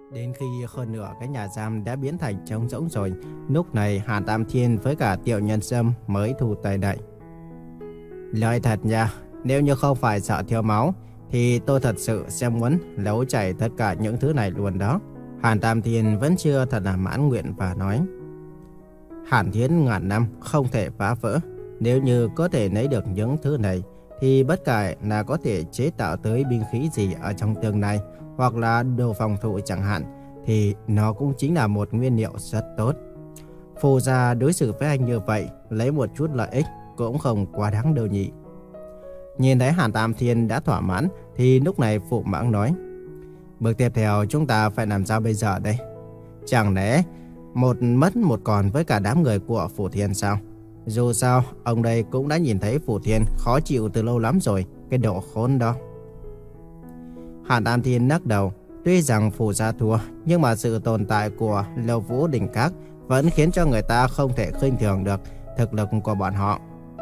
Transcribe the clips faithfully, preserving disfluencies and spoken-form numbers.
Đến khi hơn nửa cái nhà giam đã biến thành trống rỗng rồi, lúc này Hàn Tam Thiên với cả Tiểu Nhân Sâm mới thu tay lại. Lời thật nha, nếu như không phải sợ thiếu máu, thì tôi thật sự sẽ muốn nấu chảy tất cả những thứ này luôn đó. Hàn Tam Thiên vẫn chưa thật là mãn nguyện và nói. Hàn Thiến ngàn năm không thể phá vỡ. Nếu như có thể lấy được những thứ này, thì bất kể là có thể chế tạo tới binh khí gì ở trong tương lai, hoặc là đồ phòng thủ chẳng hạn, thì nó cũng chính là một nguyên liệu rất tốt. Phù gia đối xử với anh như vậy, lấy một chút lợi ích cũng không quá đáng đâu nhỉ. Nhìn thấy Hàn Tam Thiên đã thỏa mãn, thì lúc này Phụ Mãng nói. Bước tiếp theo chúng ta phải làm sao bây giờ đây? Chẳng lẽ một mất một còn với cả đám người của Phủ Thiên sao? Dù sao, ông đây cũng đã nhìn thấy Phủ Thiên khó chịu từ lâu lắm rồi, cái độ khốn đó. Hàn Tam Thiên lắc đầu, tuy rằng Phủ gia thua, nhưng mà sự tồn tại của Lâu Vũ Đình Các vẫn khiến cho người ta không thể khinh thường được thực lực của bọn họ.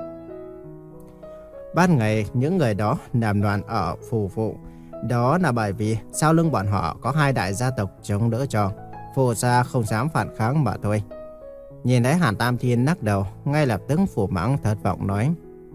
Ban ngày, những người đó làm loạn ở Phủ Phụ. Đó là bởi vì sau lưng bọn họ có hai đại gia tộc chống đỡ cho. Phủ gia không dám phản kháng mà thôi. Nhìn thấy Hàn Tam Thiên lắc đầu, ngay lập tức Phủ Mãng thất vọng nói.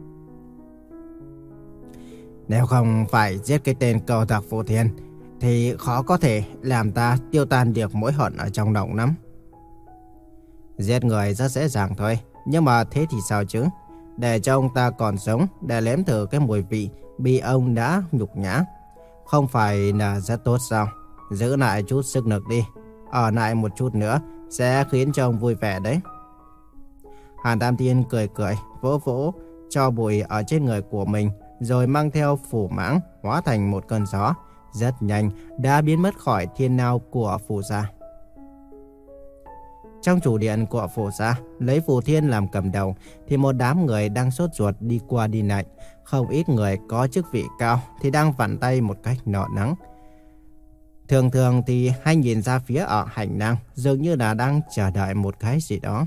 Nếu không phải giết cái tên cầu tặc Phủ Thiên, thì khó có thể làm ta tiêu tan được mối hận ở trong lòng lắm. Giết người rất dễ dàng thôi, nhưng mà thế thì sao chứ? Để cho ông ta còn sống, để nếm thử cái mùi vị bị ông đã nhục nhã, không phải là rất tốt sao? Giữ lại chút sức lực đi, ở lại một chút nữa sẽ khiến cho ông vui vẻ đấy. Hàn Tam Thiên cười cười, vỗ vỗ cho bụi ở trên người của mình, rồi mang theo Phủ Mãng hóa thành một cơn gió, rất nhanh đã biến mất khỏi thiên lao của Phủ gia. Trong chủ điện của Phủ gia, lấy Phủ Thiên làm cầm đầu, thì một đám người đang sốt ruột đi qua đi lại. Không ít người có chức vị cao thì đang vặn tay một cách nọ nắng. Thường thường thì hay nhìn ra phía ở hành lang, dường như là đang chờ đợi một cái gì đó.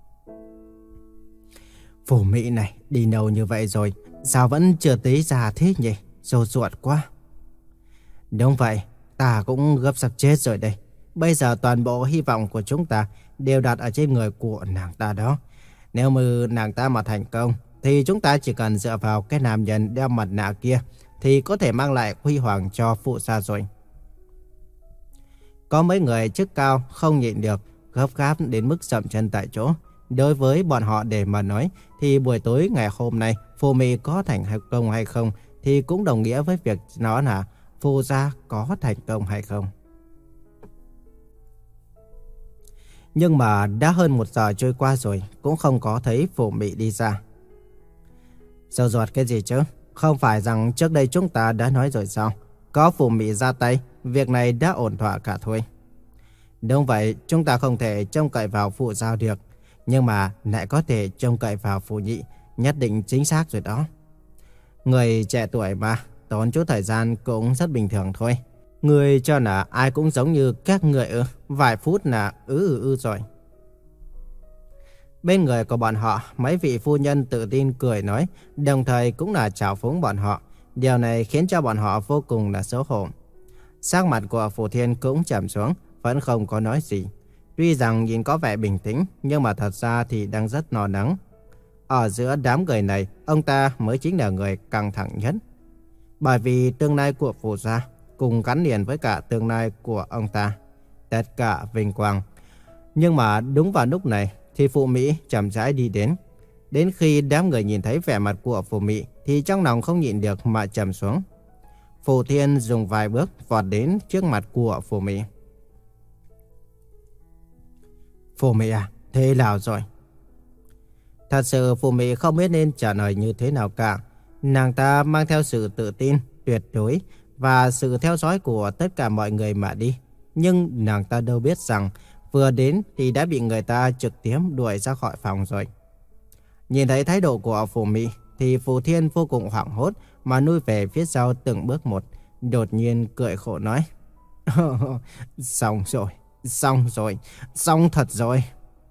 Phủ Mỹ này đi đâu như vậy rồi, sao vẫn chưa tới già thế nhỉ? Rột ruột quá. Đúng vậy, ta cũng gấp sắp chết rồi đây. Bây giờ toàn bộ hy vọng của chúng ta đều đặt ở trên người của nàng ta đó. Nếu mà nàng ta mà thành công, thì chúng ta chỉ cần dựa vào cái nam nhân đeo mặt nạ kia thì có thể mang lại huy hoàng cho Phụ gia rồi. Có mấy người chức cao không nhịn được, gấp gáp đến mức dậm chân tại chỗ. Đối với bọn họ để mà nói, thì buổi tối ngày hôm nay Phù Mỹ có thành công hay không thì cũng đồng nghĩa với việc nó là Phù gia có thành công hay không. Nhưng mà đã hơn một giờ trôi qua rồi, cũng không có thấy Phù Mỹ đi ra. Sâu ruột cái gì chứ? Không phải rằng trước đây chúng ta đã nói rồi sao? Có Phù Mỹ ra tay, việc này đã ổn thỏa cả thôi. Đúng vậy, chúng ta không thể trông cậy vào Phụ gia được, nhưng mà lại có thể trông cậy vào Phù nhị, nhất định chính xác rồi đó. Người trẻ tuổi mà, tốn chút thời gian cũng rất bình thường thôi. Người cho là ai cũng giống như các người ư, vài phút là ư ư ư rồi. Bên người của bọn họ, mấy vị phu nhân tự tin cười nói, đồng thời cũng là chào phúng bọn họ. Điều này khiến cho bọn họ vô cùng là xấu hổ. Sắc mặt của Phủ Thiên cũng trầm xuống, vẫn không có nói gì. Tuy rằng nhìn có vẻ bình tĩnh, nhưng mà thật ra thì đang rất lo lắng. Ở giữa đám người này, ông ta mới chính là người căng thẳng nhất. Bởi vì tương lai của Phủ gia cùng gắn liền với cả tương lai của ông ta. Tất cả vinh quang. Nhưng mà đúng vào lúc này thì Phù Mỹ chậm rãi đi đến. Đến khi đám người nhìn thấy vẻ mặt của Phù Mỹ thì trong lòng không nhịn được mà trầm xuống. Phủ Thiên dùng vài bước vọt đến trước mặt của Phù Mỹ. Phù Mỹ à, thế nào rồi? Thật sự Phù Mỹ không biết nên trả lời như thế nào cả. Nàng ta mang theo sự tự tin tuyệt đối và sự theo dõi của tất cả mọi người mà đi. Nhưng nàng ta đâu biết rằng vừa đến thì đã bị người ta trực tiếp đuổi ra khỏi phòng rồi. Nhìn thấy thái độ của Phù Mỹ thì Phù Thiên vô cùng hoảng hốt mà lui về phía sau từng bước một. Đột nhiên cười khổ nói. Xong rồi, xong rồi, xong thật rồi.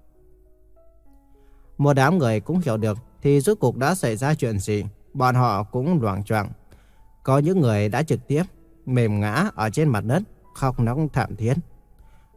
Một đám người cũng hiểu được thì rốt cuộc đã xảy ra chuyện gì. Bọn họ cũng loạng choạng. Có những người đã trực tiếp mềm ngã ở trên mặt đất, khóc nấc thảm thiết.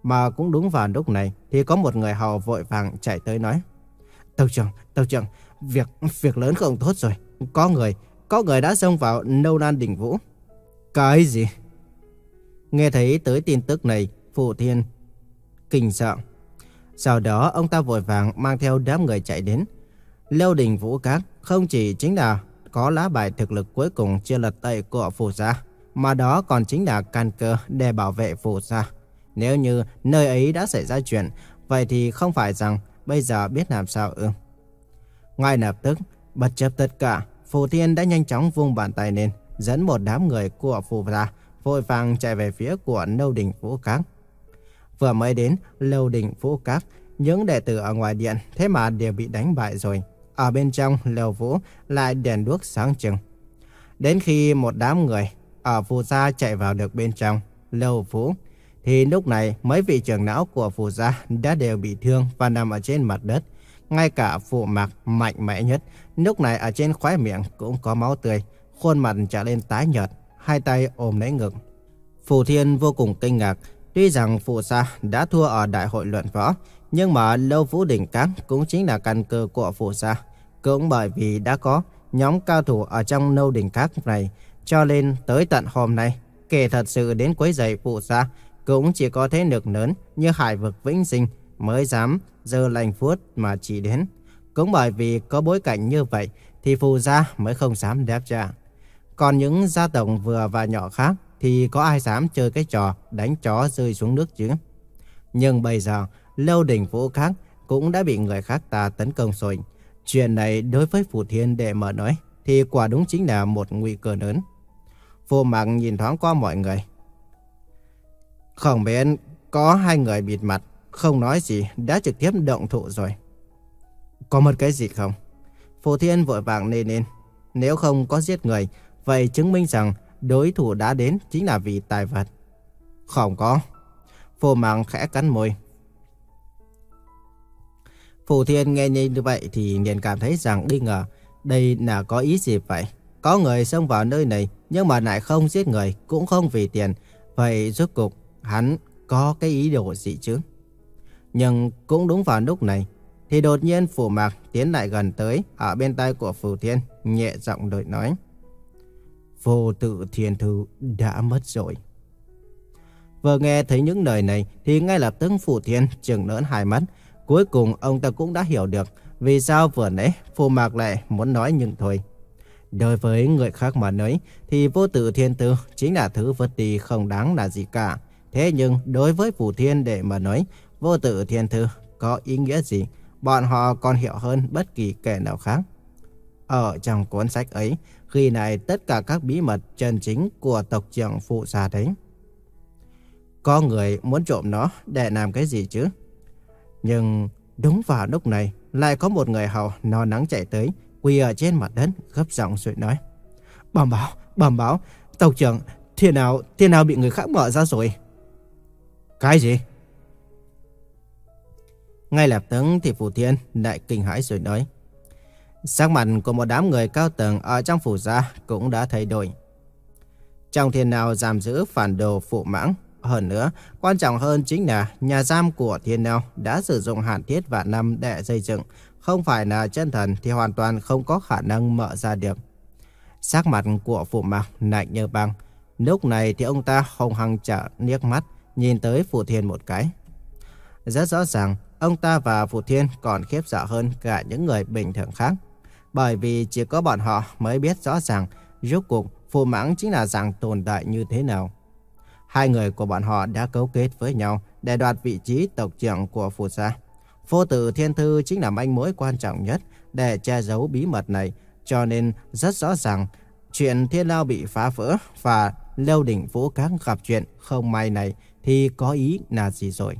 Mà cũng đúng vào lúc này thì có một người hầu vội vàng chạy tới nói: Tộc trưởng, tộc trưởng, việc việc lớn không tốt rồi. Có người, có người đã xông vào Nâu Lan Đình Vũ. Cái gì? Nghe thấy tới tin tức này, Phù Thiên kinh sợ. Sau đó ông ta vội vàng mang theo đám người chạy đến. Lâu Đình Vũ Các không chỉ chính là có lá bài thực lực cuối cùng chưa lật tẩy của Phù gia, mà đó còn chính là căn cơ để bảo vệ Phù gia. Nếu như nơi ấy đã xảy ra chuyện, vậy thì không phải rằng bây giờ biết làm sao ư? Ngay lập tức, bất chấp tất cả, Phù Thiên đã nhanh chóng vung bàn tay lên, dẫn một đám người của Phù gia vội vàng chạy về phía của Lâu Đình Vũ Các. Vừa mới đến Lâu Đình Vũ Các, những đệ tử ở ngoài điện thế mà đều bị đánh bại rồi. Ở bên trong lầu Vũ lại đèn đuốc sáng trưng. Đến khi một đám người ở Phù gia chạy vào được bên trong lầu Vũ, thì lúc này mấy vị trưởng lão của Phù gia đã đều bị thương và nằm ở trên mặt đất. Ngay cả Phù Mạc mạnh mẽ nhất, lúc này ở trên khóe miệng cũng có máu tươi, khuôn mặt trở lên tái nhợt, hai tay ôm lấy ngực. Phù Thiên vô cùng kinh ngạc. Tuy rằng Phù gia đã thua ở đại hội luận võ, nhưng mà Lâu Vũ Đỉnh Các cũng chính là căn cơ của Phù gia. Cũng bởi vì đã có nhóm cao thủ ở trong Lâu Đỉnh Các này, cho nên tới tận hôm nay, kẻ thật sự đến quấy rầy Phù gia cũng chỉ có thế lực lớn như Hải Vực Vĩnh Sinh mới dám giơ lành vuốt mà chỉ đến. Cũng bởi vì có bối cảnh như vậy thì Phù gia mới không dám đáp trả. Còn những gia tộc vừa và nhỏ khác thì có ai dám chơi cái trò đánh chó rơi xuống nước chứ? Nhưng bây giờ, Lâu Đình Vũ Các cũng đã bị người khác ta tấn công rồi. Chuyện này đối với Phù Thiên để mà nói thì quả đúng chính là một nguy cơ lớn. Phù Mạc nhìn thoáng qua mọi người. Không biết có hai người bịt mặt, không nói gì đã trực tiếp động thủ rồi. Có mất cái gì không? Phù Thiên vội vàng lên lên. Nếu không có giết người, vậy chứng minh rằng đối thủ đã đến chính là vì tài vật. Không có. Phù Mạc khẽ cắn môi. Phù Thiên nghe như vậy thì liền cảm thấy rằng nghi ngờ. Đây là có ý gì vậy? Có người xông vào nơi này nhưng mà lại không giết người, cũng không vì tiền. Vậy rốt cuộc hắn có cái ý đồ gì chứ? Nhưng cũng đúng vào lúc này thì đột nhiên Phù Mạc tiến lại gần tới, ở bên tai của Phù Thiên nhẹ giọng đợi nói: Vô Tự Thiên Thư đã mất rồi. Vừa nghe thấy những lời này thì ngay lập tức Phù Thiên trừng lớn hai mắt. Cuối cùng ông ta cũng đã hiểu được vì sao vừa nãy Phù Mạc lại muốn nói nhưng thôi. Đối với người khác mà nói thì Vô Tự Thiên Thư chính là thứ vứt đi không đáng là gì cả. Thế nhưng đối với Phù Thiên để mà nói, Vô Tự Thiên Thư có ý nghĩa gì, bọn họ còn hiểu hơn bất kỳ kẻ nào khác. Ở trong cuốn sách ấy ghi lại tất cả các bí mật chân chính của tộc trưởng Phù gia đấy. Có người muốn trộm nó để làm cái gì chứ? Nhưng đúng vào lúc này lại có một người hầu no nắng chạy tới, quỳ ở trên mặt đất gấp giọng rồi nói: Bẩm báo, bẩm báo, tộc trưởng, thiên nào, thiên nào bị người khác mở ra rồi. Cái gì? Ngay lập tức thì Phù Thiên lại kinh hãi rồi nói. Sắc mặt của một đám người cao tầng ở trong Phù gia cũng đã thay đổi. Trong thiên nào giam giữ phản đồ Phụ Mãng. Hơn nữa, quan trọng hơn chính là nhà giam của thiên nào đã sử dụng hàn thiết vạn năm để xây dựng. Không phải là chân thần thì hoàn toàn không có khả năng mở ra được. Sắc mặt của Phụ Mạc lạnh như băng. Lúc này thì ông ta hung hăng trở liếc mắt, nhìn tới Phù Thiên một cái. Rất rõ ràng, ông ta và Phù Thiên còn khiếp sợ hơn cả những người bình thường khác. Bởi vì chỉ có bọn họ mới biết rõ ràng rốt cuộc Phụ Mãng chính là dạng tồn tại như thế nào. Hai người của bọn họ đã cấu kết với nhau để đoạt vị trí tộc trưởng của Phù gia. Vô Tự Thiên Thư chính là manh mối quan trọng nhất để che giấu bí mật này. Cho nên rất rõ ràng chuyện Thiên Lao bị phá vỡ và Lâu Đình Vũ Các gặp chuyện không may này thì có ý là gì rồi.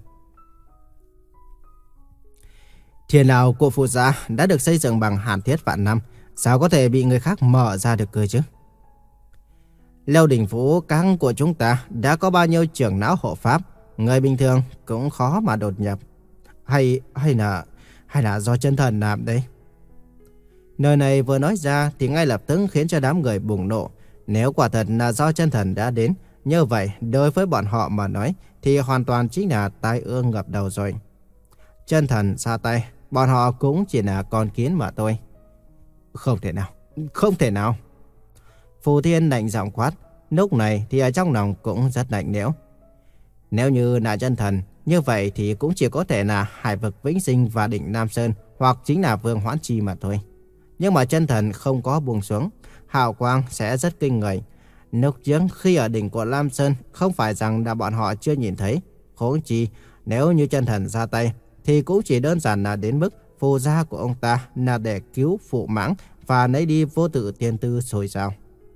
Thiên Lao của Phù gia đã được xây dựng bằng hàn thiết vạn năm, sao có thể bị người khác mở ra được cơ chứ? Lâu Đình Vũ Các của chúng ta đã có bao nhiêu trưởng lão hộ pháp, người bình thường cũng khó mà đột nhập. Hay hay là hay là do chân thần làm đấy? Nơi này vừa nói ra thì ngay lập tức khiến cho đám người bùng nộ. Nếu quả thật là do chân thần đã đến, như vậy đối với bọn họ mà nói thì hoàn toàn chính là tai ương ngập đầu rồi. Chân thần ra tay, bọn họ cũng chỉ là con kiến mà thôi. Không thể nào, không thể nào. Phù Thiên lạnh giọng quát, lúc này thì ở trong lòng cũng rất lạnh lẽo. Nếu như là chân thần, như vậy thì cũng chỉ có thể là Hải vực Vĩnh Sinh và đỉnh Nam Sơn, hoặc chính là Vương Hoãn Chi mà thôi. Nhưng mà chân thần không có buông xuống, hào quang sẽ rất kinh người. Lúc trước khi ở đỉnh của Lam Sơn, không phải rằng là bọn họ chưa nhìn thấy. Huống chi, nếu như chân thần ra tay, thì cũng chỉ đơn giản là đến mức phù gia của ông ta là để cứu phụ mãng và lấy đi vô tự tiên tư rồi sao?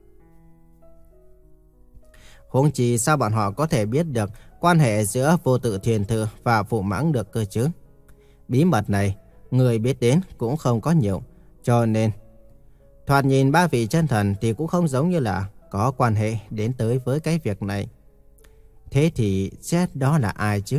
Huống chi sao bọn họ có thể biết được quan hệ giữa vô tự thiên thư và phụ mãng được cơ chứ? Bí mật này, người biết đến cũng không có nhiều, cho nên thoạt nhìn ba vị chân thần thì cũng không giống như là có quan hệ đến tới với cái việc này. Thế thì xét đó là ai chứ?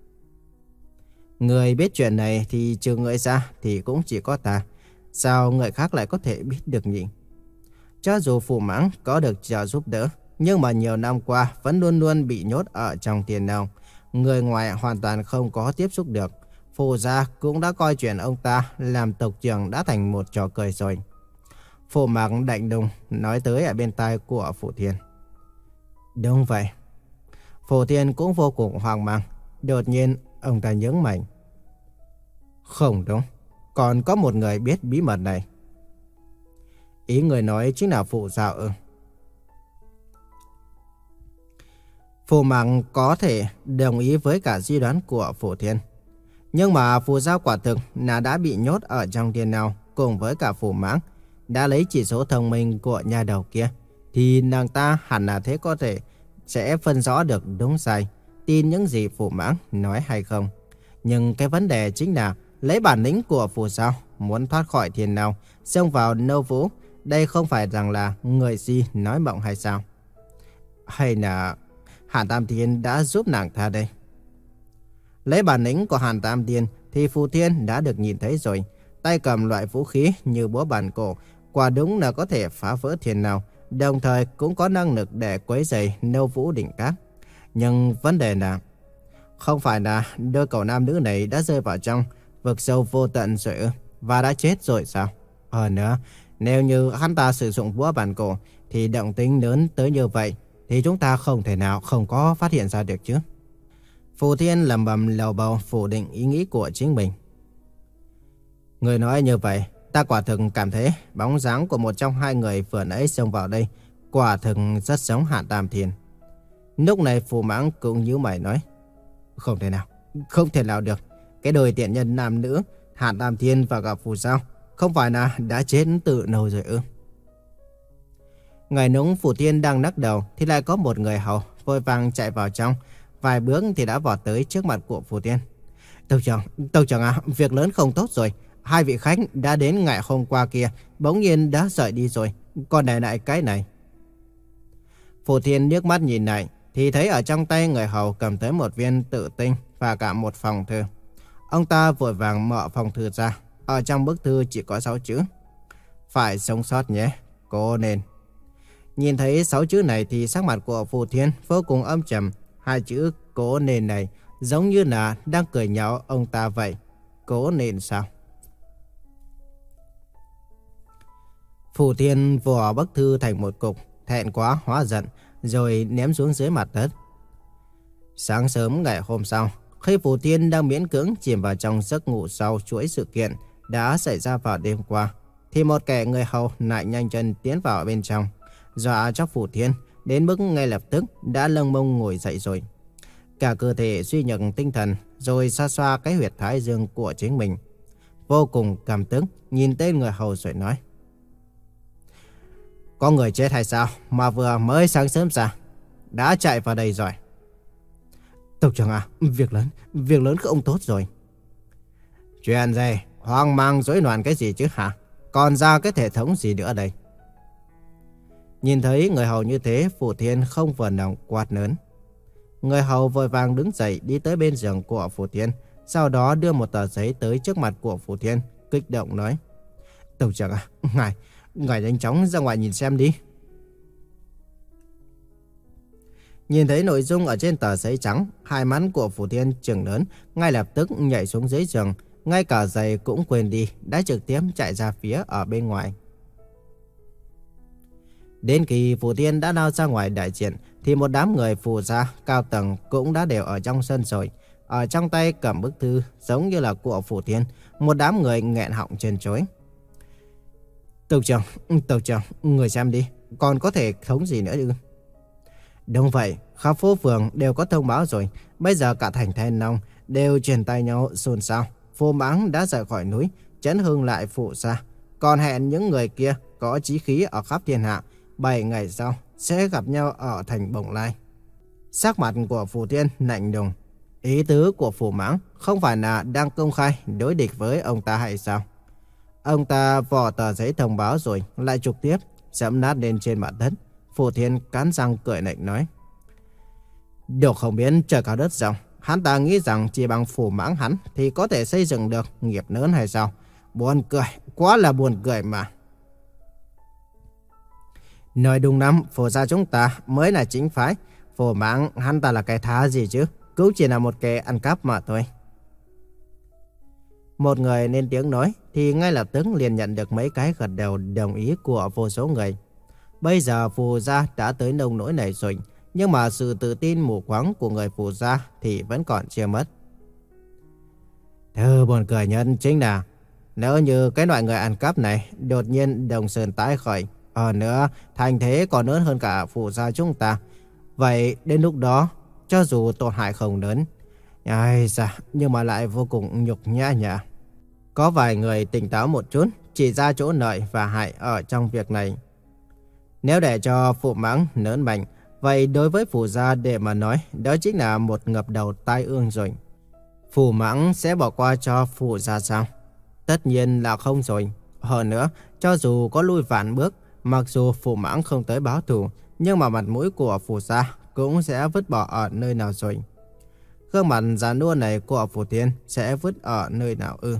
Người biết chuyện này thì trừ người ra thì cũng chỉ có ta. Sao người khác lại có thể biết được nhỉ? Cho dù phụ mãng có được trợ giúp đỡ, nhưng mà nhiều năm qua vẫn luôn luôn bị nhốt ở trong tiền nông. Người ngoài hoàn toàn không có tiếp xúc được. Phù gia cũng đã coi chuyện ông ta làm tộc trưởng đã thành một trò cười rồi. Phụ mãng lạnh lùng nói tới ở bên tai của Phù Thiên. Đúng vậy. Phù Thiên cũng vô cùng hoang mang. Đột nhiên ông ta nhướng mày. Không đúng, còn có một người biết bí mật này. Ý người nói chính là Phù gia ư? Phù mãng có thể đồng ý với cả suy đoán của Phù Thiên. Nhưng mà Phù gia quả thực là đã bị nhốt ở trong thiên nào cùng với cả Phù mãng. Đã lấy chỉ số thông minh của nhà đầu kia, thì nàng ta hẳn là thế có thể sẽ phân rõ được đúng sai, tin những gì Phù mãng nói hay không. Nhưng cái vấn đề chính là lấy bản lĩnh của Phù gia muốn thoát khỏi thiên nào, xông vào nô vũ, đây không phải rằng là người si nói mộng hay sao? Hay là Hàn Tam Thiên đã giúp nàng ta đây? Lấy bản lĩnh của Hàn Tam Thiên thì Phù Thiên đã được nhìn thấy rồi. Tay cầm loại vũ khí như búa bàn cổ, quả đúng là có thể phá vỡ thiên nào, đồng thời cũng có năng lực để quấy rầy nô vũ đỉnh các. Nhưng vấn đề là không phải là đôi cậu nam nữ này đã rơi vào trong vực sâu vô tận rồi ư, và đã chết rồi sao? Hơn nữa, nếu như hắn ta sử dụng búa bàn cổ thì động tĩnh lớn tới như vậy thì chúng ta không thể nào không có phát hiện ra được chứ. Phù Thiên lẩm bẩm lầu bầu phủ định ý nghĩ của chính mình. Người nói như vậy, ta quả thực cảm thấy bóng dáng của một trong hai người vừa nãy xông vào đây quả thực rất giống Hàn Tam Thiên. Lúc này Phù mãng cũng nhíu mày nói. Không thể nào, không thể nào được. Cái đôi tiện nhân nam nữ Hàn Tam Thiên và gặp Phù sao không phải là đã chết từ lâu rồi ư? Ngày núng Phù Thiên đang lắc đầu thì lại có một người hầu vội vàng chạy vào trong, vài bước thì đã vọt tới trước mặt của Phù Thiên. Tộc trưởng, tộc trưởng à, việc lớn không tốt rồi. Hai vị khách đã đến ngày hôm qua kia bỗng nhiên đã rời đi rồi, còn để lại cái này. Phù Thiên nước mắt nhìn lại thì thấy ở trong tay người hầu cầm tới một viên tự tinh và cả một phòng thư. Ông ta vội vàng mở phòng thư ra. Ở trong bức thư chỉ có sáu chữ: phải sống sót nhé, cố nên. Nhìn thấy sáu chữ này thì sắc mặt của Phù Thiên vô cùng âm trầm. Hai chữ cố nên này giống như là đang cười nhạo ông ta vậy. Cố nên sao? Phù Thiên vò bức thư thành một cục, thẹn quá hóa giận, rồi ném xuống dưới mặt đất. Sáng sớm ngày hôm sau, khi Phù Thiên đang miễn cưỡng chìm vào trong giấc ngủ sau chuỗi sự kiện đã xảy ra vào đêm qua, thì một kẻ người hầu lại nhanh chân tiến vào bên trong, dọa cho Phù Thiên đến mức ngay lập tức đã lâng mông ngồi dậy rồi. Cả cơ thể suy nhược tinh thần, rồi xoa xoa cái huyệt thái dương của chính mình. Vô cùng cảm tức nhìn tên người hầu rồi nói. Có người chết hay sao mà vừa mới sáng sớm ra đã chạy vào đây rồi? Tộc trưởng à, việc lớn, việc lớn không tốt rồi. Chuyện gì? Hoang mang rối loạn cái gì chứ hả? Còn ra cái hệ thống gì nữa đây? Nhìn thấy người hầu như thế, Phù Thiên không vừa lòng quát lớn. Người hầu vội vàng đứng dậy đi tới bên giường của Phù Thiên, sau đó đưa một tờ giấy tới trước mặt của Phù Thiên, kích động nói. Tộc trưởng à, ngài, ngài nhanh chóng ra ngoài nhìn xem đi. Nhìn thấy nội dung ở trên tờ giấy trắng, hai mắt của Phù Thiên trừng lớn, ngay lập tức nhảy xuống dưới giường, ngay cả giày cũng quên đi, đã trực tiếp chạy ra phía ở bên ngoài. Đến khi Phù Thiên đã lao ra ngoài đại diện, thì một đám người Phù gia cao tầng cũng đã đều ở trong sân rồi. Ở trong tay cầm bức thư giống như là của Phù Thiên, một đám người nghẹn họng chân chối. Tộc trưởng, tộc trưởng, người xem đi, còn có thể thống gì nữa ư? Đúng vậy, khắp phố phường đều có thông báo rồi. Bây giờ cả thành Thanh Long đều truyền tay nhau xôn xao. Phù Mãng đã rời khỏi núi, chấn hưng lại Phù gia. Còn hẹn những người kia có chí khí ở khắp thiên hạ, bảy ngày sau sẽ gặp nhau ở thành Bồng Lai. Sắc mặt của Phù Thiên lạnh lùng. Ý tứ của Phù Mãng không phải là đang công khai đối địch với ông ta hay sao? Ông ta vò tờ giấy thông báo rồi lại trực tiếp dẫm nát lên trên mặt đất. Phù Thiên cắn răng cười lạnh nói: Được không biết trời cao đất rộng, hắn ta nghĩ rằng chỉ bằng Phù Mãng hắn thì có thể xây dựng được nghiệp lớn hay sao? Buồn cười, quá là buồn cười mà. Nói đúng lắm, Phù gia chúng ta mới là chính phái. Phù Mãng hắn ta là cái thá gì chứ? Cũng chỉ là một kẻ ăn cắp mà thôi. Một người lên tiếng nói thì ngay lập tức liền nhận được mấy cái gật đầu đồng ý của vô số người. Bây giờ Phù gia đã tới nông nỗi này rồi, nhưng mà sự tự tin mù quáng của người Phù gia thì vẫn còn chưa mất. Thứ buồn cười nhất chính là nếu như cái loại người ăn cắp này đột nhiên Đông Sơn tái khởi, ở nữa thành thế còn lớn hơn cả Phù gia chúng ta, vậy đến lúc đó cho dù tổn hại không lớn, ai dạ, nhưng mà lại vô cùng nhục nhã nhỉ. Có vài người tỉnh táo một chút, chỉ ra chỗ lợi và hại ở trong việc này. Nếu để cho Phù Mãng lớn mạnh, vậy đối với Phù gia để mà nói, đó chính là một ngập đầu tai ương rồi. Phù Mãng sẽ bỏ qua cho Phù gia sao? Tất nhiên là không rồi. Hơn nữa, cho dù có lui vạn bước, mặc dù Phù Mãng không tới báo thù, nhưng mà mặt mũi của Phù gia cũng sẽ vứt bỏ ở nơi nào rồi? Gương mặt già nua này của Phù Thiên sẽ vứt ở nơi nào ư?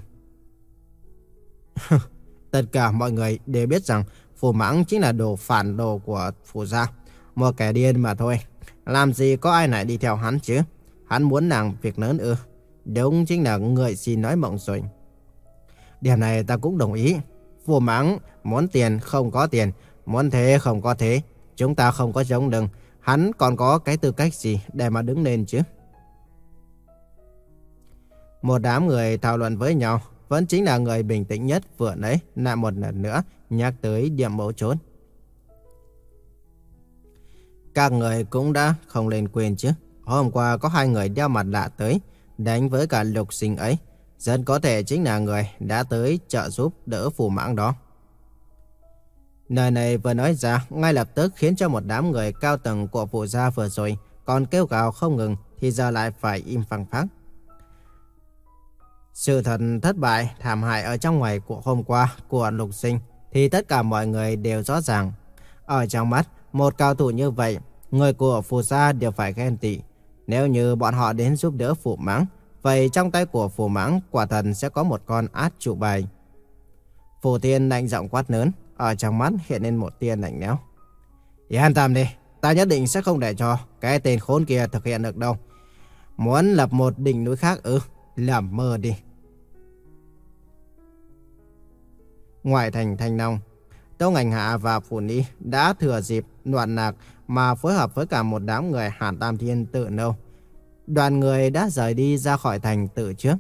Tất cả mọi người đều biết rằng Phù Mãng chính là đồ phản đồ của Phù gia, một kẻ điên mà thôi. Làm gì có ai lại đi theo hắn chứ? Hắn muốn làm việc lớn ư? Đúng chính là người xin nói mộng rồi. Điểm này ta cũng đồng ý. Phù Mãng muốn tiền không có tiền, muốn thế không có thế. Chúng ta không có chống lưng, hắn còn có cái tư cách gì để mà đứng lên chứ? Một đám người thảo luận với nhau, vẫn chính là người bình tĩnh nhất vừa nãy lại một lần nữa nhắc tới điểm mấu chốt. Các người cũng đã không lên quên chứ? Hôm qua có hai người đeo mặt lạ tới, đánh với cả Lục Sinh ấy. Rất có thể chính là người đã tới trợ giúp đỡ Phù Mãng đó. Lời này vừa nói ra, ngay lập tức khiến cho một đám người cao tầng của Phù gia vừa rồi còn kêu gào không ngừng, thì giờ lại phải im phăng phắc. Sự thật thất bại, thảm hại ở trong ngoài của hôm qua của Lục Sinh thì tất cả mọi người đều rõ ràng. Ở trong mắt một cao thủ như vậy, người của Phù gia đều phải ghen tị. Nếu như bọn họ đến giúp đỡ Phù Mãng, vậy trong tay của Phù Mãng quả thật sẽ có một con át chủ bài. Phù Thiên lạnh giọng quát lớn, ở trong mắt hiện lên một tia lạnh lẽo. Yên tâm đi, ta nhất định sẽ không để cho cái tên khốn kia thực hiện được đâu. Muốn lập một đỉnh núi khác ư? Làm mơ đi. Ngoài thành Thanh Long, Tông Ảnh Hạ và Phù Ni đã thừa dịp loạn lạc mà phối hợp với cả một đám người Hàn Tam Thiên tự nâu. Đoàn người đã rời đi ra khỏi thành từ trước.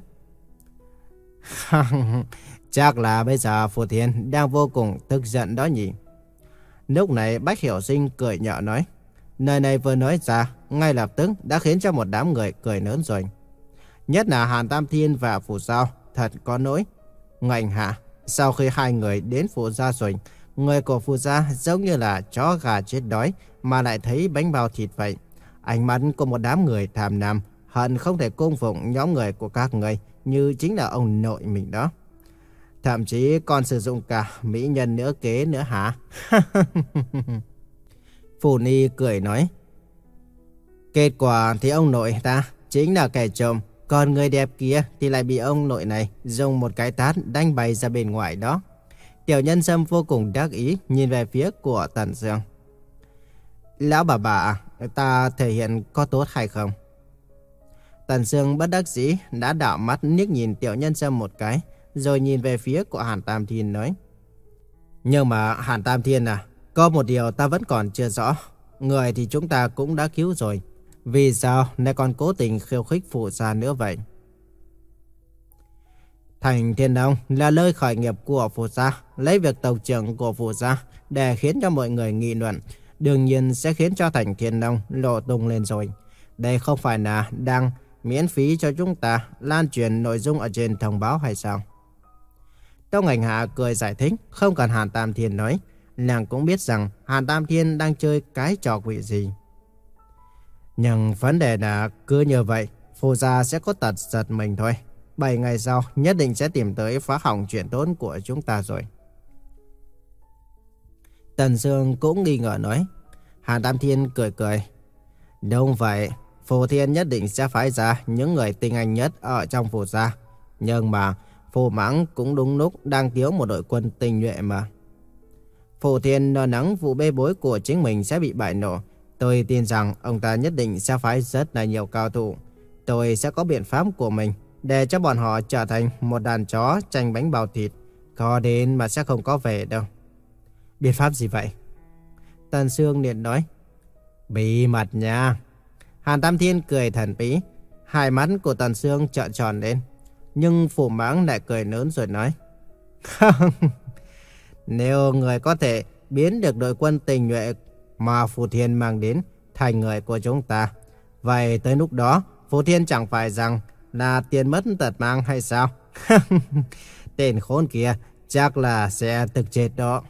Chắc là bây giờ Phù Thiên đang vô cùng tức giận đó nhỉ. Lúc này Bách Hiểu Sinh cười nhạo nói. Lời này vừa nói ra, ngay lập tức đã khiến cho một đám người cười lớn rồi. Nhất là Hàn Tam Thiên và Phù Giao thật có nỗi. Ngạnh Hạ, sau khi hai người đến Phù gia rồi, người của Phù gia giống như là chó gà chết đói mà lại thấy bánh bao thịt vậy. Ánh mắt của một đám người tham lam, hận không thể cung phụng nhóm người của các người như chính là ông nội mình đó. Thậm chí còn sử dụng cả mỹ nhân nữa kế nữa hả? Phù Ni cười nói. Kết quả thì ông nội ta chính là kẻ trộm, còn người đẹp kia thì lại bị ông nội này dùng một cái tát đánh bay ra bên ngoài đó. Tiểu Nhân Sâm vô cùng đắc ý nhìn về phía của Tần Dương. Lão bà bà, ta thể hiện có tốt hay không? Tần Sương bất đắc dĩ đã đảo mắt liếc nhìn Tiểu Nhân Sâm một cái, rồi nhìn về phía của Hàn Tam Thiên nói. Nhưng mà Hàn Tam Thiên à, có một điều ta vẫn còn chưa rõ. Người thì chúng ta cũng đã cứu rồi. Vì sao lại còn cố tình khiêu khích Phù Gia nữa vậy? Thành Thiên Đông là nơi khởi nghiệp của Phù Gia, lấy việc tộc trưởng của Phù Gia để khiến cho mọi người nghị luận, đương nhiên sẽ khiến cho Thành Thiên Đông lộ tung lên rồi. Đây không phải là đang miễn phí cho chúng ta lan truyền nội dung ở trên thông báo hay sao? Tông Hành Hạ cười giải thích, không cần Hàn Tam Thiên nói, nàng cũng biết rằng Hàn Tam Thiên đang chơi cái trò quỷ gì. Nhưng vấn đề là cứ như vậy, Phù Gia sẽ có tật giật mình thôi. Bảy ngày sau nhất định sẽ tìm tới phá hỏng chuyện tốt của chúng ta rồi. Tần Sương cũng nghi ngờ nói. Hàn Tam Thiên cười cười. Đúng vậy, Phù Thiên nhất định sẽ phái ra những người tinh anh nhất ở trong Phù Gia. Nhưng mà Phù Mãng cũng đúng lúc đang thiếu một đội quân tinh nhuệ mà. Phù Thiên lo lắng vụ bê bối của chính mình sẽ bị bại nổ. Tôi tin rằng ông ta nhất định sẽ phái rất là nhiều cao thủ. Tôi sẽ có biện pháp của mình để cho bọn họ trở thành một đàn chó tranh bánh bao thịt. Có đến mà sẽ không có về đâu. Biện pháp gì vậy? Tần Sương liền nói. Bí mật nha. Hàn Tam Thiên cười thần bí. Hai mắt của Tần Sương trợn tròn lên. Nhưng Phù Mãng lại cười lớn rồi nói. Nếu người có thể biến được đội quân tình nhuệ mà Phù Thiên mang đến thành người của chúng ta, vậy tới lúc đó Phù Thiên chẳng phải rằng là tiền mất tật mang hay sao? Tên khốn kia chắc là sẽ thực chết đó.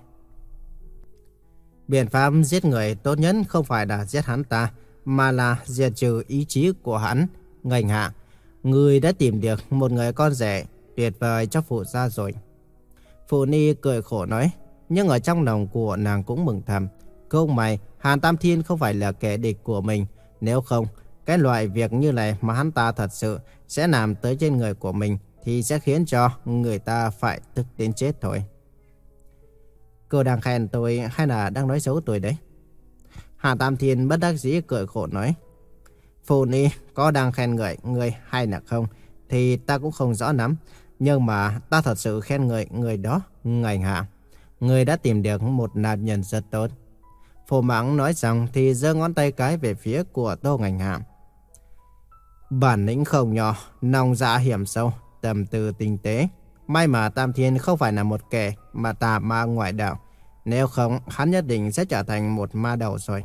Biện pháp giết người tốt nhất không phải là giết hắn ta, mà là diệt trừ ý chí của hắn. Ngành Hạ, người đã tìm được một người con rể tuyệt vời cho Phù Gia rồi. Phù Ni cười khổ nói, nhưng ở trong lòng của nàng cũng mừng thầm. Không may Hàn Tam Thiên không phải là kẻ địch của mình. Nếu không, cái loại việc như này mà hắn ta thật sự sẽ làm tới trên người của mình thì sẽ khiến cho người ta phải tức đến chết thôi. Cô đang khen tôi hay là đang nói xấu tôi đấy? Hàn Tam Thiên bất đắc dĩ cười khổ nói. Phù Ni có đang khen người, người hay là không thì ta cũng không rõ lắm. Nhưng mà ta thật sự khen người người đó, Ngành Hạ. Người đã tìm được một nạn nhân rất tốt. Phù Mãng nói rằng thì giơ ngón tay cái về phía của Tô Ngành Hạ. Bản lĩnh không nhỏ, lòng dạ hiểm sâu, tâm tư tinh tế. May mà Tam Thiên không phải là một kẻ mà tà ma ngoại đạo. Nếu không, hắn nhất định sẽ trở thành một ma đầu rồi.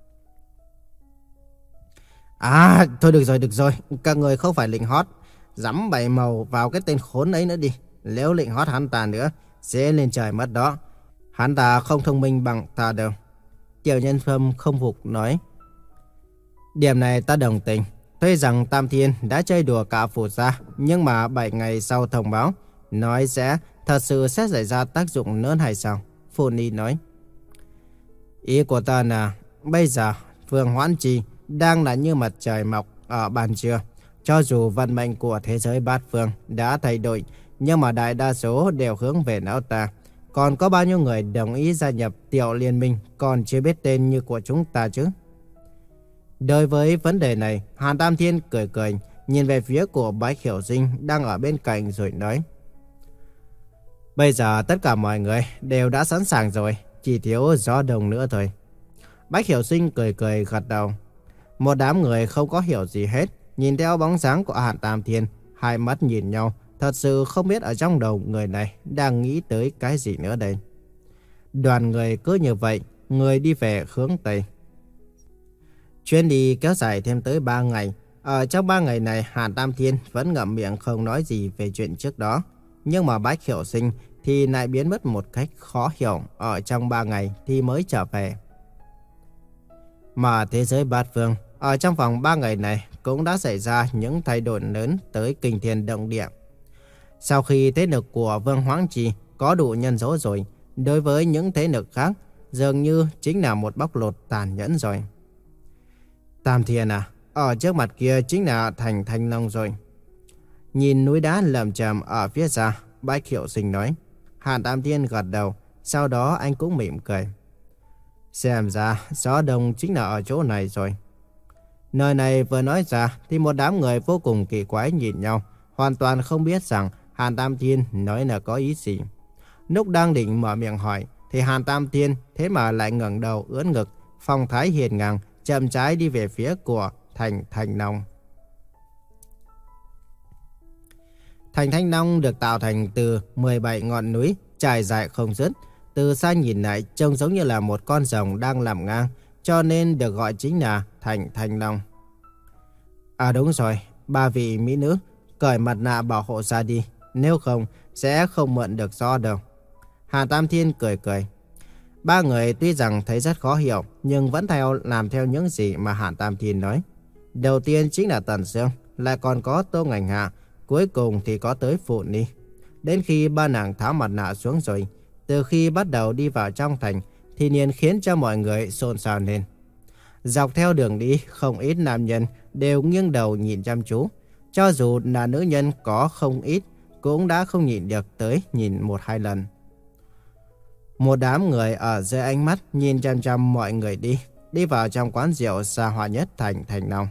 À, thôi được rồi, được rồi. Các người không phải lĩnh hót. Dắm bảy màu vào cái tên khốn ấy nữa đi. Nếu lĩnh hót hắn ta nữa, sẽ lên trời mất đó. Hắn ta không thông minh bằng ta đâu. Tiểu Nhân Sâm không phục nói. Điểm này ta đồng tình. Tuy rằng Tam Thiên đã chơi đùa cả Phù Gia, nhưng mà bảy ngày sau thông báo, nói sẽ thật sự sẽ xảy ra tác dụng lớn hay sao? Phù Ni nói. Ý của ta là bây giờ Vương Hoãn Trì đang là như mặt trời mọc ở ban trưa. Cho dù vận mệnh của thế giới bát phương đã thay đổi, nhưng mà đại đa số đều hướng về não ta. Còn có bao nhiêu người đồng ý gia nhập tiểu liên minh còn chưa biết tên như của chúng ta chứ? Đối với vấn đề này, Hàn Tam Thiên cười cười, nhìn về phía của Bách Hiểu Sinh đang ở bên cạnh rồi nói. Bây giờ tất cả mọi người đều đã sẵn sàng rồi, chỉ thiếu gió đông nữa thôi. Bách Hiểu Sinh cười cười gật đầu. Một đám người không có hiểu gì hết, nhìn theo bóng dáng của Hàn Tam Thiên, hai mắt nhìn nhau, thật sự không biết ở trong đầu người này đang nghĩ tới cái gì nữa đây. Đoàn người cứ như vậy, người đi về hướng Tây. Chuyến đi kéo dài thêm tới ba ngày. Ở trong ba ngày này, Hàn Tam Thiên vẫn ngậm miệng không nói gì về chuyện trước đó. Nhưng mà Bách Hiểu Sinh thì lại biến mất một cách khó hiểu ở trong ba ngày thì mới trở về. Mà thế giới bát phương, ở trong vòng ba ngày này cũng đã xảy ra những thay đổi lớn tới kinh thiên động địa. Sau khi thế lực của Vương Hoãn Trì có đủ nhân số rồi, đối với những thế lực khác dường như chính là một bóc lột tàn nhẫn rồi. Tam Thiên à, ở trước mặt kia chính là thành Thanh Long rồi. Nhìn núi đá lởm chởm ở phía xa, Bách Hiểu Sinh nói. Hàn Tam Thiên gật đầu, sau đó anh cũng mỉm cười. Xem ra gió đông chính là ở chỗ này rồi. Nơi này vừa nói ra thì một đám người vô cùng kỳ quái nhìn nhau, hoàn toàn không biết rằng Hàn Tam Thiên nói là có ý gì. Lúc đang định mở miệng hỏi thì Hàn Tam Thiên thế mà lại ngẩng đầu ưỡn ngực, phong thái hiền ngang, chậm rãi đi về phía của thành Thanh Long. Thành Thanh Long được tạo thành từ mười bảy ngọn núi trải dài không dứt. Từ xa nhìn lại trông giống như là một con rồng đang làm ngang, cho nên được gọi chính là thành Thanh Long. À đúng rồi, ba vị mỹ nữ, cởi mặt nạ bảo hộ ra đi, nếu không sẽ không mượn được gió đâu. Hàn Tam Thiên cười cười. Ba người tuy rằng thấy rất khó hiểu, nhưng vẫn theo làm theo những gì mà Hàn Tam Thiên nói. Đầu tiên chính là Tần Sương, lại còn có Tô Ngành Hạ, cuối cùng thì có tới Phụ Ni. Đến khi ba nàng tháo mặt nạ xuống rồi, từ khi bắt đầu đi vào trong thành thì liền khiến cho mọi người xôn xao lên. Dọc theo đường đi, không ít nam nhân đều nghiêng đầu nhìn chăm chú. Cho dù là nữ nhân có không ít, cũng đã không nhịn được tới nhìn một hai lần. Một đám người ở dưới ánh mắt nhìn chăm chăm mọi người đi, đi vào trong quán rượu xa hoa nhất thành Thanh Long.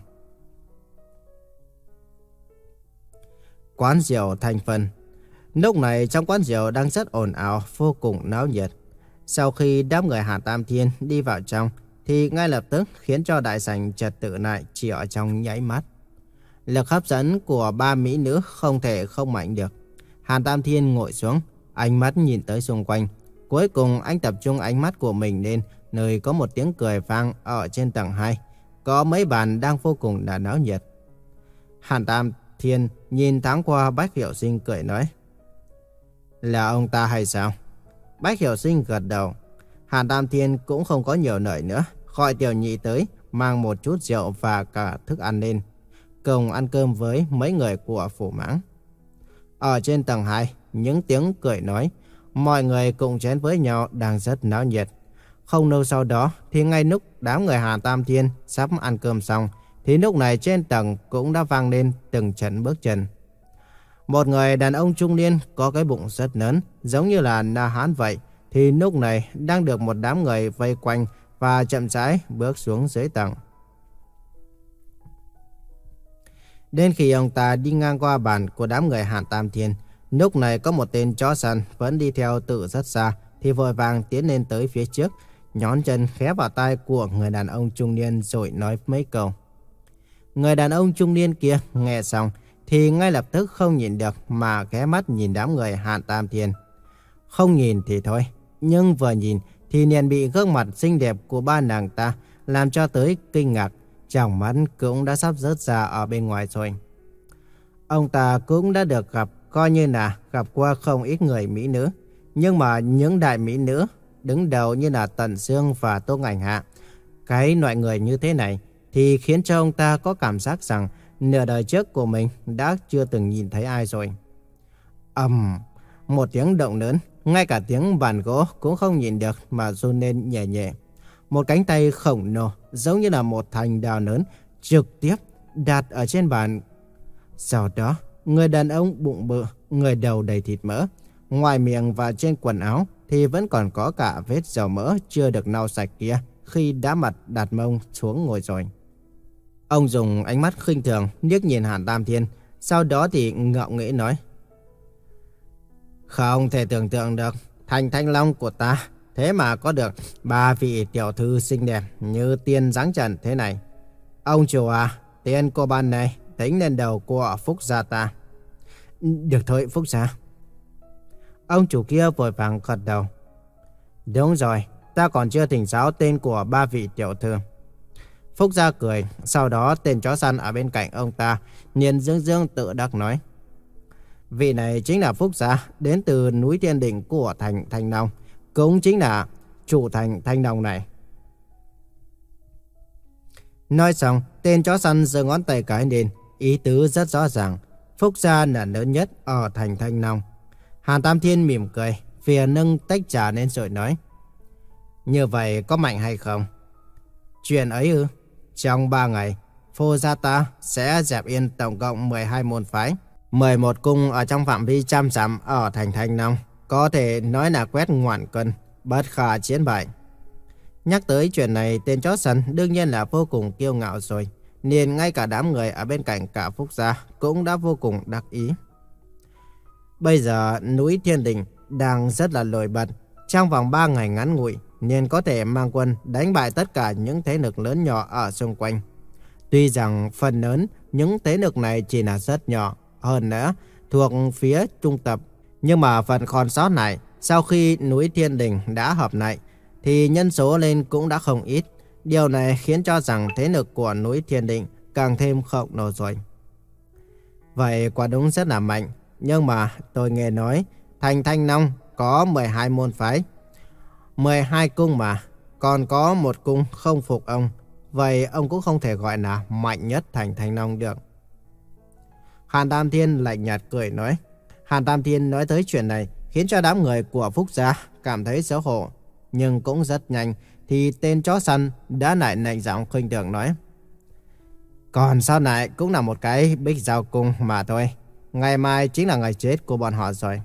Quán rượu Thành Phần. Lúc này trong quán rượu đang rất ồn ào, vô cùng náo nhiệt. Sau khi đám người Hàn Tam Thiên đi vào trong, thì ngay lập tức khiến cho đại sảnh trật tự lại chỉ ở trong nháy mắt. Lực hấp dẫn của ba mỹ nữ không thể không mạnh được. Hàn Tam Thiên ngồi xuống, ánh mắt nhìn tới xung quanh. Cuối cùng anh tập trung ánh mắt của mình lên nơi có một tiếng cười vang ở trên tầng hai. Có mấy bàn đang vô cùng là náo nhiệt. Hàn Tam Thiên nhìn thoáng qua Bách Hiểu Sinh cười nói: Là ông ta hay sao? Bách Hiểu Sinh gật đầu. Hàn Tam Thiên cũng không có nhiều lời nữa, gọi tiểu nhị tới, mang một chút rượu và cả thức ăn lên, cùng ăn cơm với mấy người của Phủ Mãng. Ở trên tầng hai, những tiếng cười nói, mọi người cùng chén với nhau đang rất náo nhiệt. Không lâu sau đó thì ngay lúc đám người Hàn Tam Thiên sắp ăn cơm xong, thì lúc này trên tầng cũng đã vang lên từng trận bước chân. Một người đàn ông trung niên có cái bụng rất lớn, giống như là Na Hán vậy, thì lúc này đang được một đám người vây quanh và chậm rãi bước xuống dưới tầng. Đến khi ông ta đi ngang qua bàn của đám người Hàn Tam Thiên, lúc này có một tên chó săn vẫn đi theo từ rất xa, thì vội vàng tiến lên tới phía trước, nhón chân khé vào tai của người đàn ông trung niên rồi nói mấy câu. Người đàn ông trung niên kia nghe xong thì ngay lập tức không nhìn được mà ghé mắt nhìn đám người Hàn Tam Thiên. Không nhìn thì thôi, nhưng vừa nhìn thì liền bị gương mặt xinh đẹp của ba nàng ta làm cho tới kinh ngạc, tròng mắt cũng đã sắp rớt ra ở bên ngoài rồi. Ông ta cũng đã được gặp, coi như là gặp qua không ít người mỹ nữ, nhưng mà những đại mỹ nữ đứng đầu như là Tần Sương và Tô Ngành Hạ, cái loại người như thế này thì khiến cho ông ta có cảm giác rằng nửa đời trước của mình đã chưa từng nhìn thấy ai rồi. Ầm, um, một tiếng động lớn, ngay cả tiếng bàn gỗ cũng không nhìn được mà run lên nhẹ nhẹ. Một cánh tay khổng lồ giống như là một thành đào lớn trực tiếp đặt ở trên bàn. Sau đó, người đàn ông bụng bự, người đầu đầy thịt mỡ, ngoài miệng và trên quần áo thì vẫn còn có cả vết dầu mỡ chưa được lau sạch kia khi đã mặt đặt mông xuống ngồi rồi. Ông dùng ánh mắt khinh thường liếc nhìn Hàn Tam Thiên, sau đó thì ngạo nghễ nói: Không thể tưởng tượng được, thành Thanh Long của ta thế mà có được ba vị tiểu thư xinh đẹp như tiên dáng trần thế này. Ông chủ à, tiền cô ban này tính lên đầu của Phúc gia ta. Được thôi Phúc gia. Ông chủ kia vội vàng gật đầu. Đúng rồi, ta còn chưa thỉnh giáo tên của ba vị tiểu thư. Phúc gia cười, sau đó tên chó săn ở bên cạnh ông ta liền dương dương tự đắc nói: Vị này chính là Phúc gia, đến từ núi Thiên Đỉnh của thành Thanh Long, cũng chính là chủ thành Thanh Long này. Nói xong, tên chó săn giơ ngón tay cái lên, ý tứ rất rõ ràng, Phúc gia là lớn nhất ở thành Thanh Long. Hàn Tam Thiên mỉm cười, phía nâng tách trà lên rồi nói: Như vậy có mạnh hay không? Chuyện ấy ư? Trong ba ngày, Phô gia ta sẽ dẹp yên tổng cộng mười hai môn phái, mười một cung ở trong phạm vi trăm dặm ở thành Thanh Long, có thể nói là quét ngoạn cân, bất khả chiến bại. Nhắc tới chuyện này, tên chó săn đương nhiên là vô cùng kiêu ngạo rồi. Nên ngay cả đám người ở bên cạnh cả Phúc gia cũng đã vô cùng đắc ý. Bây giờ núi Thiên Đình đang rất là nổi bật. Trong vòng ba ngày ngắn ngủi nên có thể mang quân đánh bại tất cả những thế lực lớn nhỏ ở xung quanh. Tuy rằng phần lớn những thế lực này chỉ là rất nhỏ, hơn nữa thuộc phía trung tập. Nhưng mà phần còn sót lại sau khi núi Thiên Đình đã hợp lại thì nhân số lên cũng đã không ít. Điều này khiến cho rằng thế lực của núi Thiên Đình càng thêm khổng lồ rồi. Vậy quả đúng rất là mạnh. Nhưng mà tôi nghe nói thành Thanh Long có mười hai môn phái, mười hai cung mà, còn có một cung không phục ông. Vậy ông cũng không thể gọi là mạnh nhất thành Thanh Long được. Hàn Tam Thiên lạnh nhạt cười nói. Hàn Tam Thiên nói tới chuyện này khiến cho đám người của Phúc gia cảm thấy xấu hổ. Nhưng cũng rất nhanh thì tên chó săn đã lại lạnh giọng khinh thường nói. Còn sau này cũng là một cái bích giao cung mà thôi. Ngày mai chính là ngày chết của bọn họ rồi.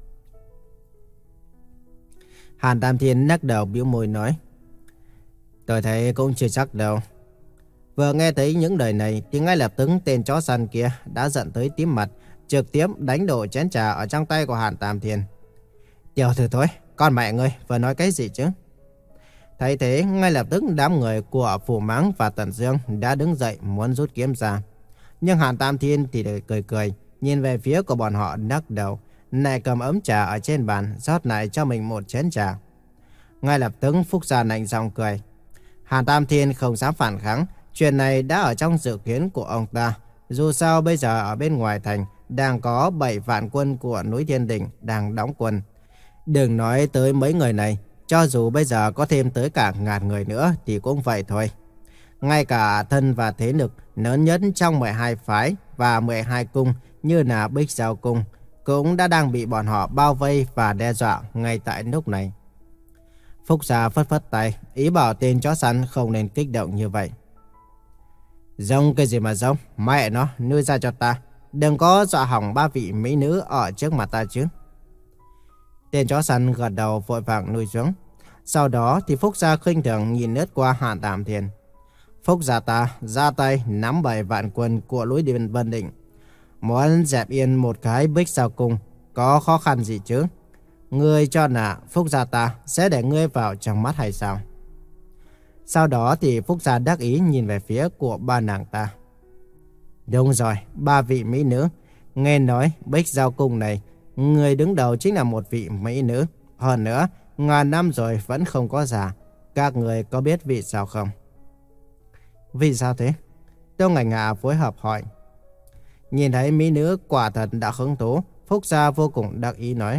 Hàn Tam Thiên lắc đầu bĩu môi nói. Tôi thấy cũng chưa chắc đâu. Vừa nghe thấy những lời này thì ngay lập tức tên chó săn kia đã giận tới tím mặt, trực tiếp đánh đổ chén trà ở trong tay của Hàn Tam Thiên. Tiểu tử thôi, con mẹ ngươi vừa nói cái gì chứ? Thấy thế, ngay lập tức đám người của Phủ Mãng và Tần Dương đã đứng dậy muốn rút kiếm ra. Nhưng Hàn Tam Thiên thì cười cười, nhìn về phía của bọn họ lắc đầu, lại cầm ấm trà ở trên bàn rót lại cho mình một chén trà. Ngay lập tức Phúc gia lạnh giọng cười. Hàn Tam Thiên không dám phản kháng, chuyện này đã ở trong dự kiến của ông ta. Dù sao bây giờ ở bên ngoài thành đang có bảy vạn quân của núi Thiên Đình đang đóng quân. Đừng nói tới mấy người này, cho dù bây giờ có thêm tới cả ngàn người nữa thì cũng vậy thôi. Ngay cả thân và thế lực lớn nhất trong mười hai phái và mười hai cung như là Bích Giao Cung cũng đã đang bị bọn họ bao vây và đe dọa ngay tại lúc này. Phúc gia phất phất tay, ý bảo tên chó săn không nên kích động như vậy. Rông cái gì mà rông, mẹ nó, nuôi ra cho ta. Đừng có dọa hỏng ba vị mỹ nữ ở trước mặt ta chứ. Tên chó săn gật đầu vội vàng nuôi xuống. Sau đó thì Phúc gia khinh thường nhìn lướt qua Hàn Tam Thiên. Phúc gia ta ra tay nắm bảy vạn quân của núi Điện Vân Định. Muốn dẹp yên một cái Bích Giao Cung có khó khăn gì chứ? Ngươi cho là Phúc gia ta sẽ để ngươi vào trong mắt hay sao? Sau đó thì Phúc gia đắc ý nhìn về phía của ba nàng ta. Đúng rồi, ba vị mỹ nữ. Nghe nói Bích Giao Cung này, người đứng đầu chính là một vị mỹ nữ. Hơn nữa, ngàn năm rồi vẫn không có già. Các người có biết vì sao không? Vì sao thế? Tô Ngải Ngạ phối hợp hỏi. Nhìn thấy mỹ nữ quả thật đã hứng thú, Phúc gia vô cùng đắc ý nói.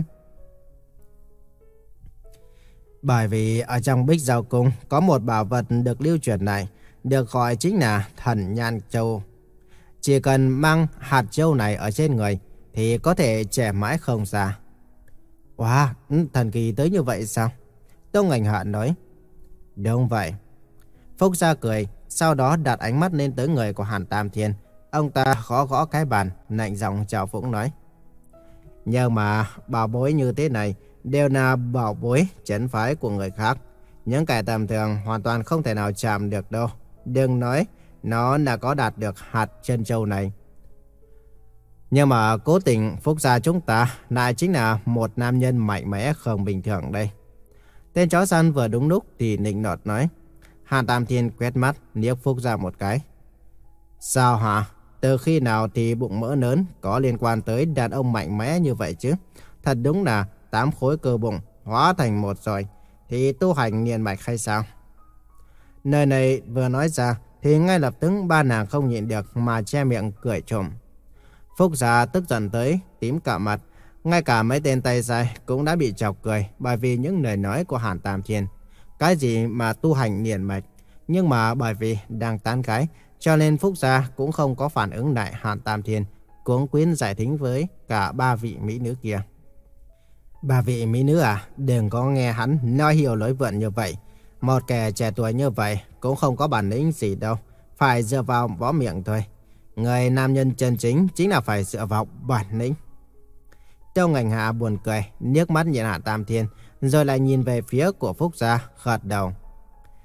Bởi vì ở trong Bích Giao Cung có một bảo vật được lưu truyền này, được gọi chính là Thần Nhan Châu. Chỉ cần mang hạt châu này ở trên người thì có thể trẻ mãi không già. Wow, thần kỳ tới như vậy sao? Tô Ngải Ngạ nói. Đúng vậy. Phúc gia cười, sau đó đặt ánh mắt lên tới người của Hàn Tam Thiên. Ông ta gõ gõ cái bàn, lạnh giọng chào phúng nói. Nhưng mà bảo bối như thế này đều là bảo bối trấn phái của người khác. Những kẻ tầm thường hoàn toàn không thể nào chạm được đâu. Đừng nói nó là có đạt được hạt chân châu này. Nhưng mà cố tình Phúc gia chúng ta lại chính là một nam nhân mạnh mẽ không bình thường đây. Tên chó săn vừa đúng lúc thì nịnh nọt nói. Hàn Tam Thiên quét mắt liếc Phúc gia một cái. Sao hả? Từ khi nào thì bụng mỡ lớn có liên quan tới đàn ông mạnh mẽ như vậy chứ? Thật đúng là tám khối cơ bụng hóa thành một rồi. Thì tu hành niên mạch hay sao? Nơi này vừa nói ra thì ngay lập tức ba nàng không nhịn được mà che miệng cười trộm. Phúc gia tức giận tới tím cả mặt. Ngay cả mấy tên tay dài cũng đã bị chọc cười bởi vì những lời nói của Hàn Tam Thiên. Cái gì mà tu hành niên mạch? Nhưng mà bởi vì đang tán gái cho nên Phúc gia cũng không có phản ứng lại Hàn Tam Thiên, cuống quýt giải thích với cả ba vị mỹ nữ kia. Ba vị mỹ nữ à, đừng có nghe hắn nói hiểu lối vượn như vậy. Một kẻ trẻ tuổi như vậy cũng không có bản lĩnh gì đâu, phải dựa vào võ miệng thôi. Người nam nhân chân chính chính là phải dựa vào bản lĩnh. Tô Ngải Ngạ buồn cười, liếc mắt nhìn Hàn Tam Thiên, rồi lại nhìn về phía của Phúc gia, gật đầu.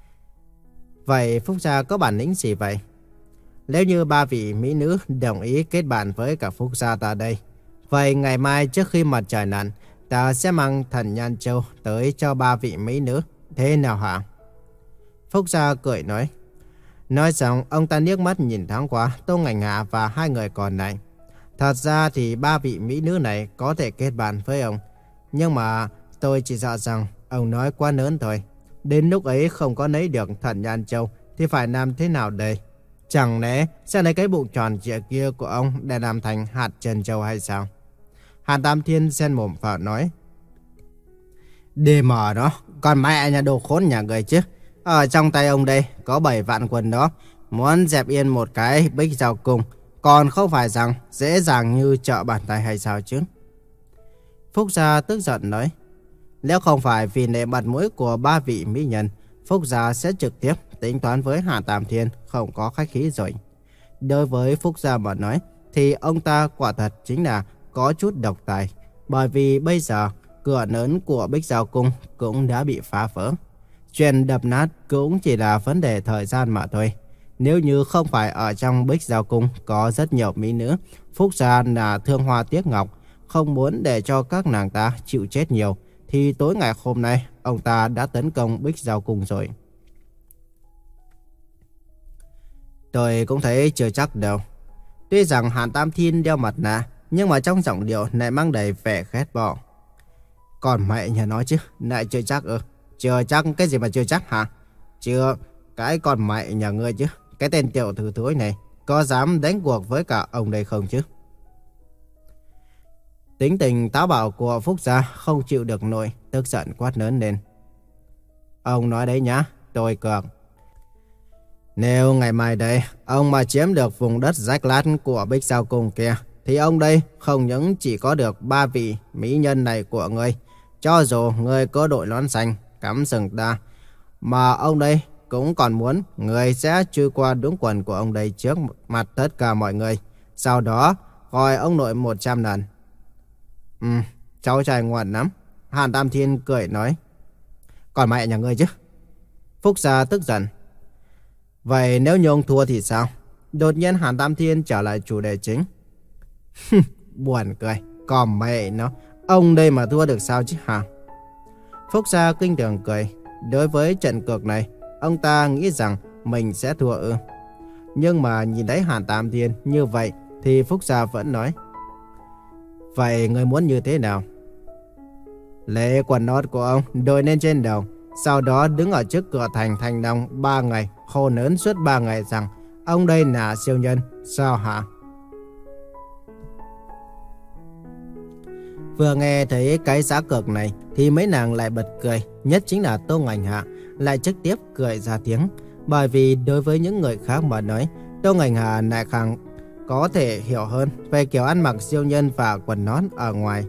Vậy Phúc gia có bản lĩnh gì vậy? Nếu như ba vị mỹ nữ đồng ý kết bạn với cả Phúc gia ta đây, vậy ngày mai trước khi mặt trời lặn, ta sẽ mang thần Nhan Châu tới cho ba vị mỹ nữ. Thế nào hả? Phúc gia cười nói. Nói xong, ông ta liếc mắt nhìn thoáng qua Tô Ngành Hạ và hai người còn lại. Thật ra thì ba vị mỹ nữ này có thể kết bạn với ông. Nhưng mà tôi chỉ sợ rằng ông nói quá lớn thôi. Đến lúc ấy không có lấy được thần Nhan Châu thì phải làm thế nào đây? Chẳng lẽ sẽ lấy cái bụng tròn trịa kia của ông để làm thành hạt trân châu hay sao? Hàn Tam Thiên xen mồm vào nói. Đi mở đó, còn mẹ nhà đồ khốn nhà người chứ. Ở trong tay ông đây có bảy vạn quân đó. Muốn dẹp yên một cái Bích Giao Cung, còn không phải rằng dễ dàng như trợ bàn tay hay sao chứ? Phúc gia tức giận nói. Nếu không phải vì nể mặt mũi của ba vị mỹ nhân, Phúc gia sẽ trực tiếp tính toán với Hàn Tam Thiên không có khách khí rồi. Đối với Phúc gia mà nói, thì ông ta quả thật chính là có chút độc tài. Bởi vì bây giờ cửa lớn của Bích Giao Cung cũng đã bị phá vỡ. Chuyện đập nát cũng chỉ là vấn đề thời gian mà thôi. Nếu như không phải ở trong Bích Giao Cung có rất nhiều mỹ nữ, Phúc gia là thương hoa tiếc ngọc, không muốn để cho các nàng ta chịu chết nhiều, thì tối ngày hôm nay ông ta đã tấn công Bích Giao Cung rồi. Tôi cũng thấy chưa chắc đâu. Tuy rằng Hàn Tam Thiên đeo mặt nạ, nhưng mà trong giọng điệu lại mang đầy vẻ ghét bỏ. Còn mẹ nhà nói chứ, lại chưa chắc ư? Chưa chắc cái gì mà chưa chắc hả? Chưa, cái con mẹ nhà ngươi chứ. Cái tên tiểu tử thối này có dám đánh cuộc với cả ông đây không chứ? Tính tình táo bạo của Phúc gia không chịu được nổi, tức giận quát lớn lên. Ông nói đấy nhá, tôi cược. Nếu ngày mai đây, ông mà chiếm được vùng đất rách lát của Bích Giao Cung kia, thì ông đây không những chỉ có được ba vị mỹ nhân này của ngươi. Cho dù ngươi có đội nón xanh, cắm sừng ta, mà ông đây cũng còn muốn người sẽ chui qua đúng quần của ông đây trước mặt tất cả mọi người. Sau đó gọi ông nội một trăm lần. Ừ, cháu trai ngoan lắm. Hàn Tam Thiên cười nói. Còn mẹ nhà ngươi chứ? Phúc gia tức giận. Vậy nếu như ông thua thì sao? Đột nhiên Hàn Tam Thiên trở lại chủ đề chính. Buồn cười. Còn mẹ nó, ông đây mà thua được sao chứ hả? Phúc gia kinh thường cười. Đối với trận cược này, ông ta nghĩ rằng mình sẽ thua ư. Nhưng mà nhìn thấy Hàn Tam Thiên như vậy thì Phúc gia vẫn nói. Vậy người muốn như thế nào? Lấy quần nót của ông đội lên trên đầu, sau đó đứng ở trước cửa thành Thanh Long ba ngày, hô lớn suốt ba ngày rằng ông đây là siêu nhân, sao hả? Vừa nghe thấy cái giá cược này thì mấy nàng lại bật cười, nhất chính là Tô Ngành Hạ lại trực tiếp cười ra tiếng. Bởi vì đối với những người khác mà nói, Tô Ngành Hạ lại càng có thể hiểu hơn về kiểu ăn mặc siêu nhân và quần nón ở ngoài.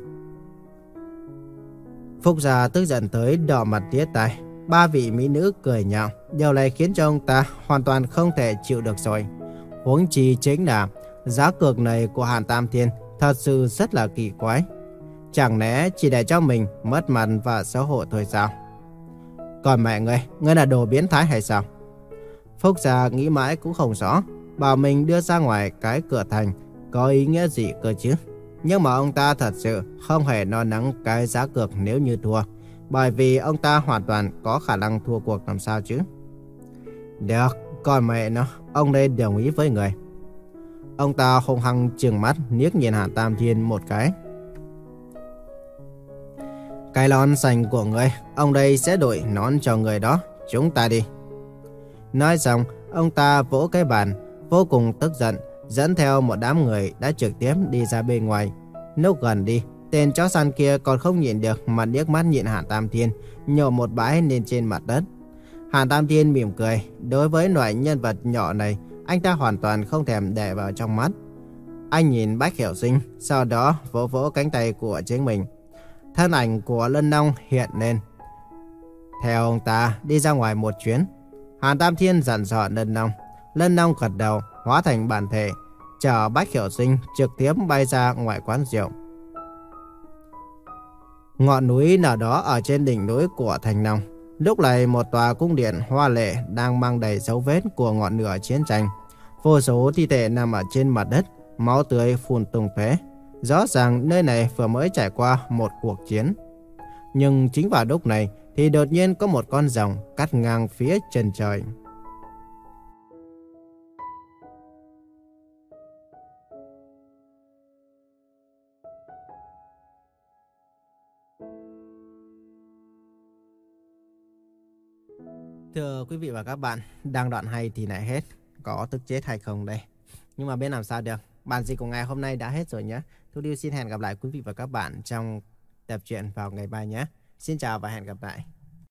Phúc gia tức giận tới đỏ mặt tía tai. Ba vị mỹ nữ cười nhạo, điều này khiến cho ông ta hoàn toàn không thể chịu được rồi. Huống chi chính là giá cược này của Hàn Tam Thiên thật sự rất là kỳ quái. Chẳng lẽ chỉ để cho mình mất mặt và xấu hổ thôi sao? Còn mẹ ngươi, ngươi là đồ biến thái hay sao? Phúc gia nghĩ mãi cũng không rõ, bảo mình đưa ra ngoài cái cửa thành có ý nghĩa gì cơ chứ. Nhưng mà ông ta thật sự không hề lo lắng cái giá cược nếu như thua, bởi vì ông ta hoàn toàn có khả năng thua cuộc làm sao chứ. Được, còn mẹ nó, ông đây đồng ý với người. Ông ta hung hăng trừng mắt liếc nhìn Hàn Tam Thiên một cái. Cái nón xanh của người, ông đây sẽ đổi nón cho người đó, chúng ta đi. Nói xong, ông ta vỗ cái bàn, vô cùng tức giận, dẫn theo một đám người đã trực tiếp đi ra bên ngoài. Lúc gần đi, tên chó săn kia còn không nhịn được mà liếc mắt nhìn Hàn Tam Thiên, nhổ một bãi lên trên mặt đất. Hàn Tam Thiên mỉm cười, đối với loại nhân vật nhỏ này, anh ta hoàn toàn không thèm để vào trong mắt. Anh nhìn Bách Hiểu Sinh, sau đó vỗ vỗ cánh tay của chính mình. Thân ảnh của Lân Long hiện lên. Theo ông ta đi ra ngoài một chuyến. Hàn Tam Thiên dặn dò Lân Long. Lân Long gật đầu, hóa thành bản thể, chở Bách Hiểu Sinh trực tiếp bay ra ngoài quán rượu. Ngọn núi nào đó ở trên đỉnh núi của Thanh Long, Lúc này một tòa cung điện hoa lệ đang mang đầy dấu vết của ngọn lửa chiến tranh. Vô số thi thể nằm ở trên mặt đất, máu tươi phun tung tóe. Rõ ràng nơi này vừa mới trải qua một cuộc chiến. Nhưng chính vào lúc này thì đột nhiên có một con rồng cắt ngang phía chân trời. Thưa quý vị và các bạn, đang đoạn hay thì lại hết. Có tức chết hay không đây? Nhưng mà biết làm sao được. Bản dịch của ngày hôm nay đã hết rồi nhé. Thu Điêu xin hẹn gặp lại quý vị và các bạn trong tập truyện vào ngày mai nhé. Xin chào và hẹn gặp lại.